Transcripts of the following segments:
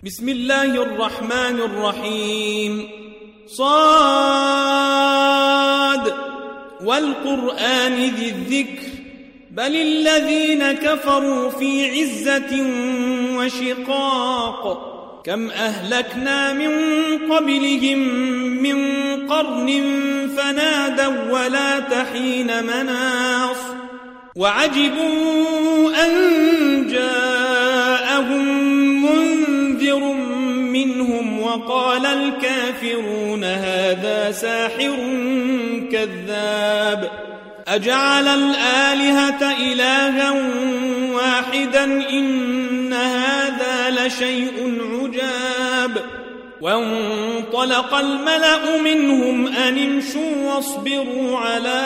بسم الله الرحمن الرحيم. صاد والقرآن ذي الذكر بل الذين كفروا في عزة وشقاق كم أهلكنا من قبلهم من قرن فنادوا ولا تحين مناص وعجبوا أن جاءهم منذر منهم وقال الكافرون هذا ساحر كذاب أجعل الآلهة إلها واحدا إن هذا لشيء عجاب وانطلق الملأ منهم أن امشوا واصبروا على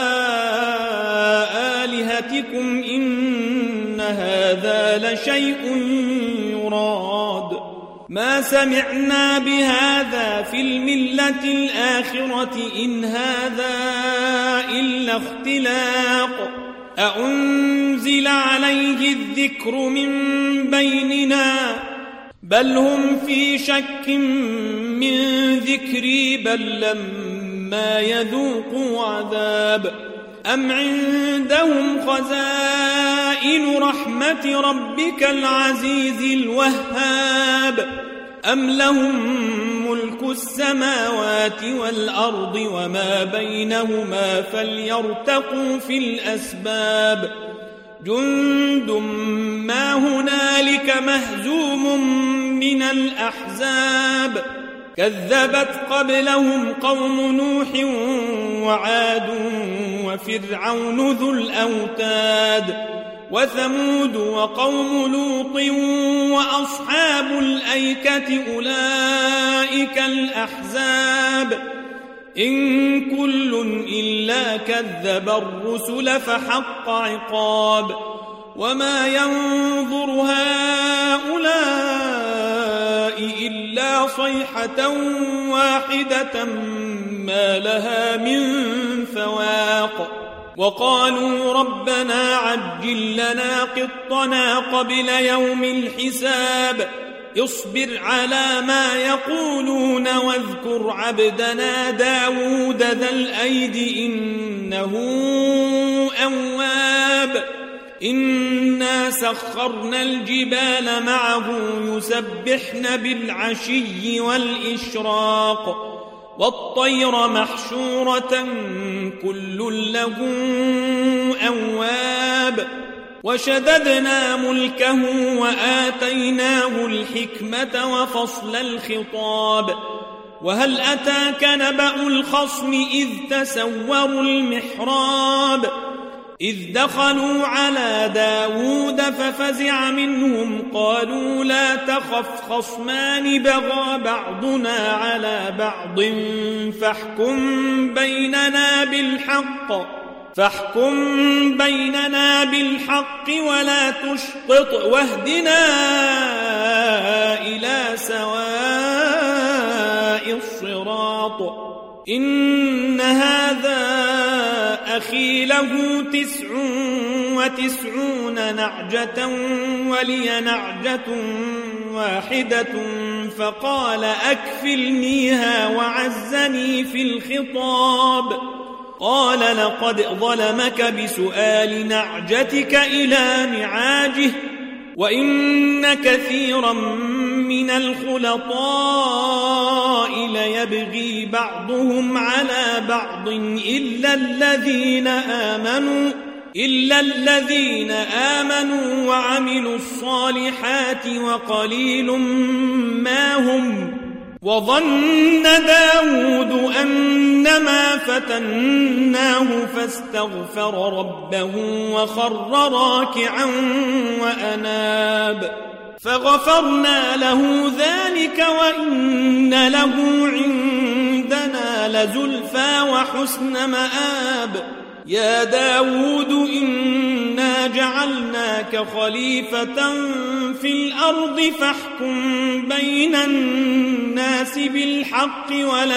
آلهتكم إن هذا لشيء يراد ما سمعنا بهذا في الملة الآخرة إن هذا إلا اختلاق أأنزل عليه الذكر من بيننا بل هم في شك من ذكري بل لما يذوقوا عذاب أم عندهم خزائن رحمة ربك العزيز الوهاب أم لهم ملك السماوات والأرض وما بينهما فليرتقوا في الأسباب جند ما هنالك مهزوم من الأحزاب كذبت قبلهم قوم نوح وعاد وفرعون ذو الأوتاد وثمود وقوم لوط وأصحاب الأيكة أولئك الأحزاب إن كل إلا كذب الرسل فحق عقاب وما ينظر هؤلاء إلا صيحة واحدة ما لها من فواق وقالوا ربنا عجل لنا قطنا قبل يوم الحساب اصبر على ما يقولون واذكر عبدنا داود ذا الأيد إنه أواب إنا سخرنا الجبال معه يسبحن بالعشي والإشراق والطير محشورة كل له أواب وشددنا ملكه وآتيناه الحكمة وفصل الخطاب وهل أتاك نبأ الخصم إذ تسوروا المحراب إذ دخلوا على داود ففزع منهم قالوا لا تخف خصمان بغى بعضنا على بعض فاحكم بيننا بالحق ولا تشطط واهدنا إلى سواء الصراط إن هذا أخي له 99 نعجة ولي نعجة واحدة فقال أكفلنيها وعزني في الخطاب قال لقد ظلمك بسؤال نعجتك إلى نعاجه وإن كثيرا من الخلطاء ليبغي بعضهم على بعض إلا الذين آمنوا وعملوا الصالحات وقليل ما هم وظن داود أنما فتناه فاستغفر ربه وخر راكعا وأناب فغفرنا له ذلك وإن له عندنا لزلفى وحسن مآب يا داود إنا جعلناك خليفة في الأرض فاحكم بين الناس بالحق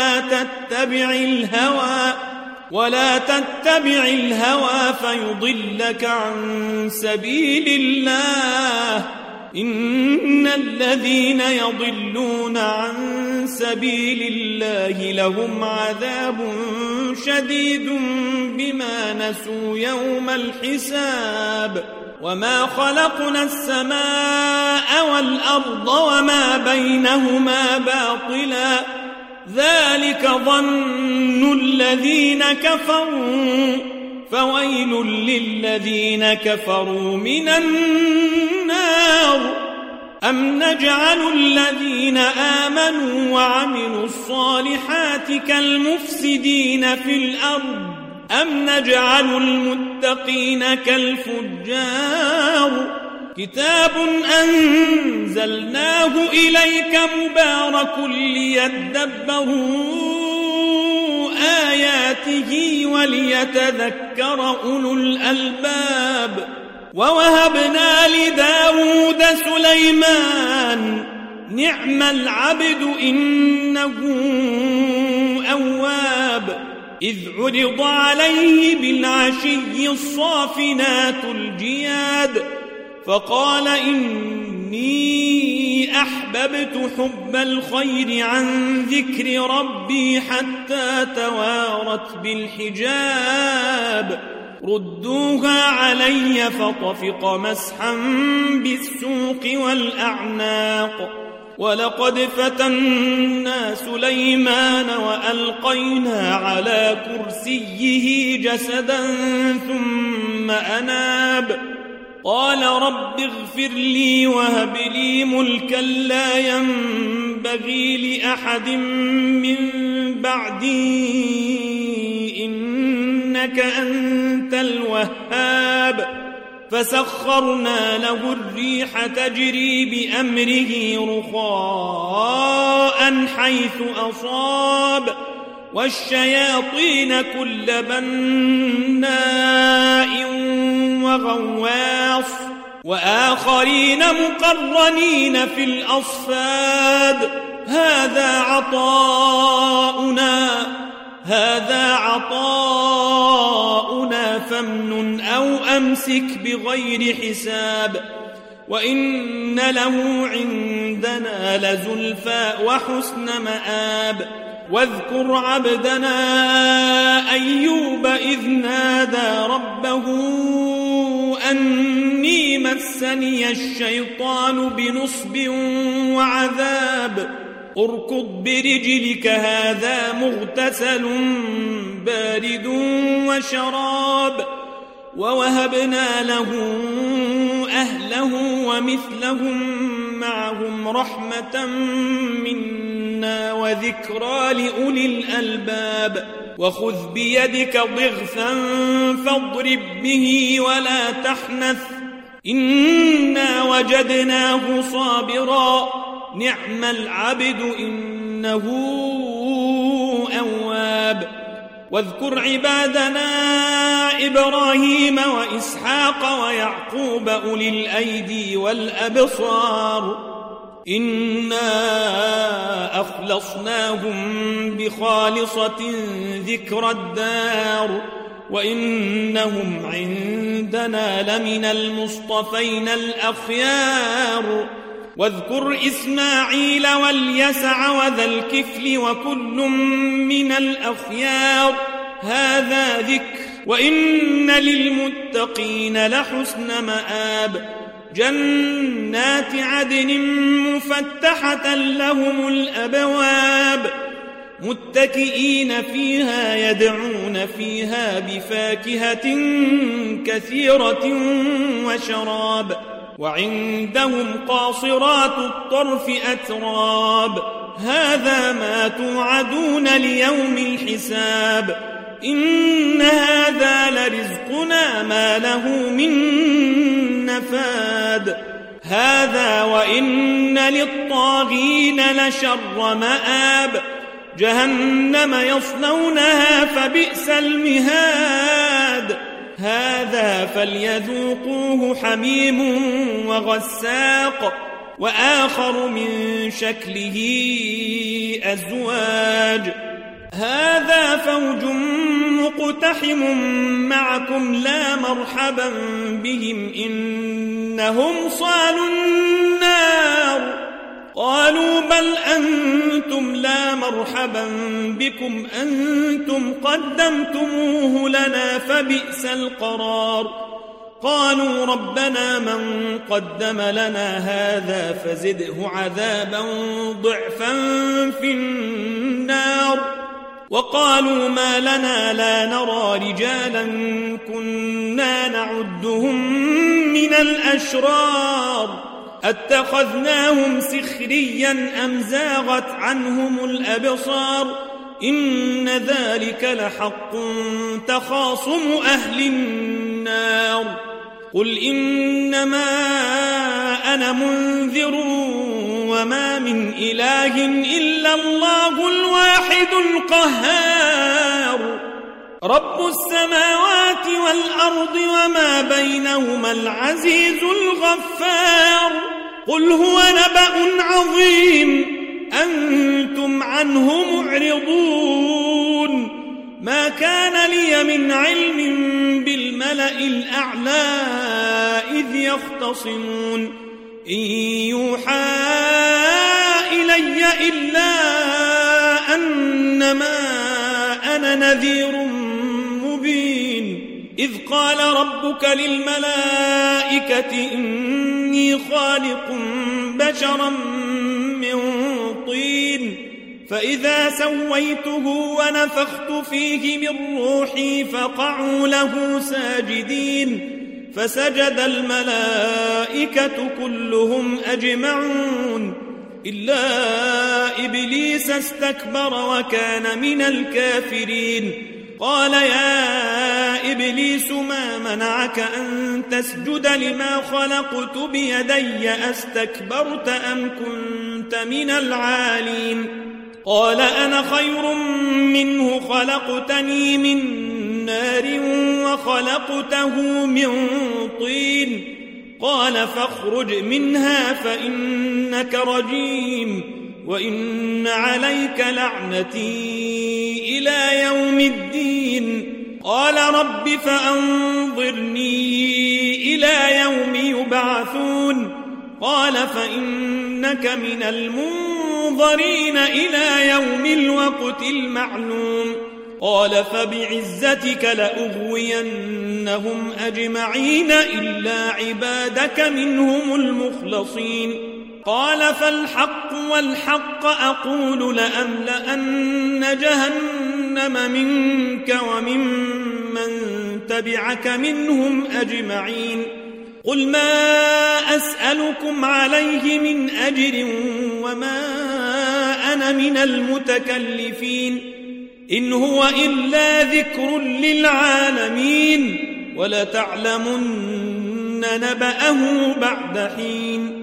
ولا تتبع الهوى فيضلك عن سبيل الله إن الذين يضلون ويضلون عن سبيل الله لهم عذاب شديد بما نسوا يوم الحساب وما خلقنا السماء والأرض وما بينهما باطلا ذلك ظن الذين كفروا فويل للذين كفروا من النار أم نجعل الذين آمنوا وعملوا الصالحات كالمفسدين في الأرض أم نجعل المتقين كالفجار كتاب أنزلناه إليك مبارك ليدبروا آياته وليتذكر أولو الألباب ووهبنا لداود سليمان نعم العبد إنه أواب إذ عرض عليه بالعشي الصافنات الجياد فقال إني أحببت حب الخير عن ذكر ربي حتى توارت بالحجاب ردوها علي فطفق مسحا بالسوق والأعناق ولقد فتنا سليمان وألقينا على كرسيه جسدا ثم أناب قال رب اغفر لي وهب لي ملكا لا ينبغي لأحد من بعدي إنك أنت الوهاب فسخرنا له الريح تجري بأمره رخاء حيث أصاب والشياطين كل بناء وغواص وآخرين مقرنين في الأصفاد هذا عطاؤنا فامنن أو أمسك بغير حساب وإن له عندنا لزلفى وحسن مآب واذكر عبدنا أيوب إذ نادى ربه أني مسني الشيطان بنصب وعذاب اركض برجلك هذا مغتسل بارد وشراب ووهبنا له أهله ومثلهم معهم رحمة منا وذكرى لأولي الألباب وخذ بيدك ضغثا فاضرب به ولا تحنث إنا وجدناه صابرا نعم العبد إنه أواب واذكر عبادنا إبراهيم وإسحاق ويعقوب أولي الأيدي والأبصار إنا أخلصناهم بخالصة ذكر الدار وإنهم عندنا لمن المصطفين الأخيار واذكر إسماعيل واليسع وذا الكفل وكل من الأخيار هذا ذكر وإن للمتقين لحسن مآب جنات عدن مفتحة لهم الأبواب متكئين فيها يدعون فيها بفاكهة كثيرة وشراب وعندهم قاصرات الطرف أتراب هذا ما توعدون ليوم الحساب إن هذا لرزقنا ما له من نفاد هذا وإن للطاغين لشر مآب جهنم يصلونها فبئس المهاد هذا فليذوقوه حميم وغساق وآخر من شكله أزواج هذا فوج مقتحم معكم لا مرحبا بهم إنهم صالوا النار قالوا بل أنتم لا مرحبا بكم أنتم قدمتموه لنا فبئس القرار قالوا ربنا من قدم لنا هذا فزده عذابا ضعفا في النار وقالوا ما لنا لا نرى رجالا كنا نعدهم من الأشرار أتخذناهم سخريا أم زاغت عنهم الأبصار إن ذلك لحق تخاصم أهل النار قل إنما أنا منذر وما من إله إلا الله الواحد القهار رب السماوات والأرض وما بينهما العزيز الغفار قل هو نبأ عظيم أنتم عنه معرضون ما كان لي من علم بالملأ الأعلى إذ يختصمون إن يوحى إلي إلا أنما أنا نذير مبين إذ قال ربك للملائكة إني خالق بشرا من طين فإذا سويته ونفخت فيه من روحي فقعوا له ساجدين فسجد الملائكة كلهم أجمعون إلا إبليس استكبر وكان من الكافرين قال يا إبليس ما منعك أن تسجد لما خلقت بيدي أستكبرت أم كنت من العالين قال أنا خير منه خلقتني من نار وخلقته من طين قال فاخرج منها فإنك رجيم وإن عليك لعنتي إلى يوم الدين قال رب فأنظرني إلى يوم يبعثون قال فإنك من المنظرين إلى يوم الوقت المعلوم قال فبعزتك لأغوينهم أجمعين إلا عبادك منهم المخلصين قال فالحق والحق أقول لأملأن جهنم منك وممن تبعك منهم أجمعين قل ما أسألكم عليه من أجر وما أنا من المتكلفين إن هو إلا ذكر للعالمين ولتعلمن نبأه بعد حين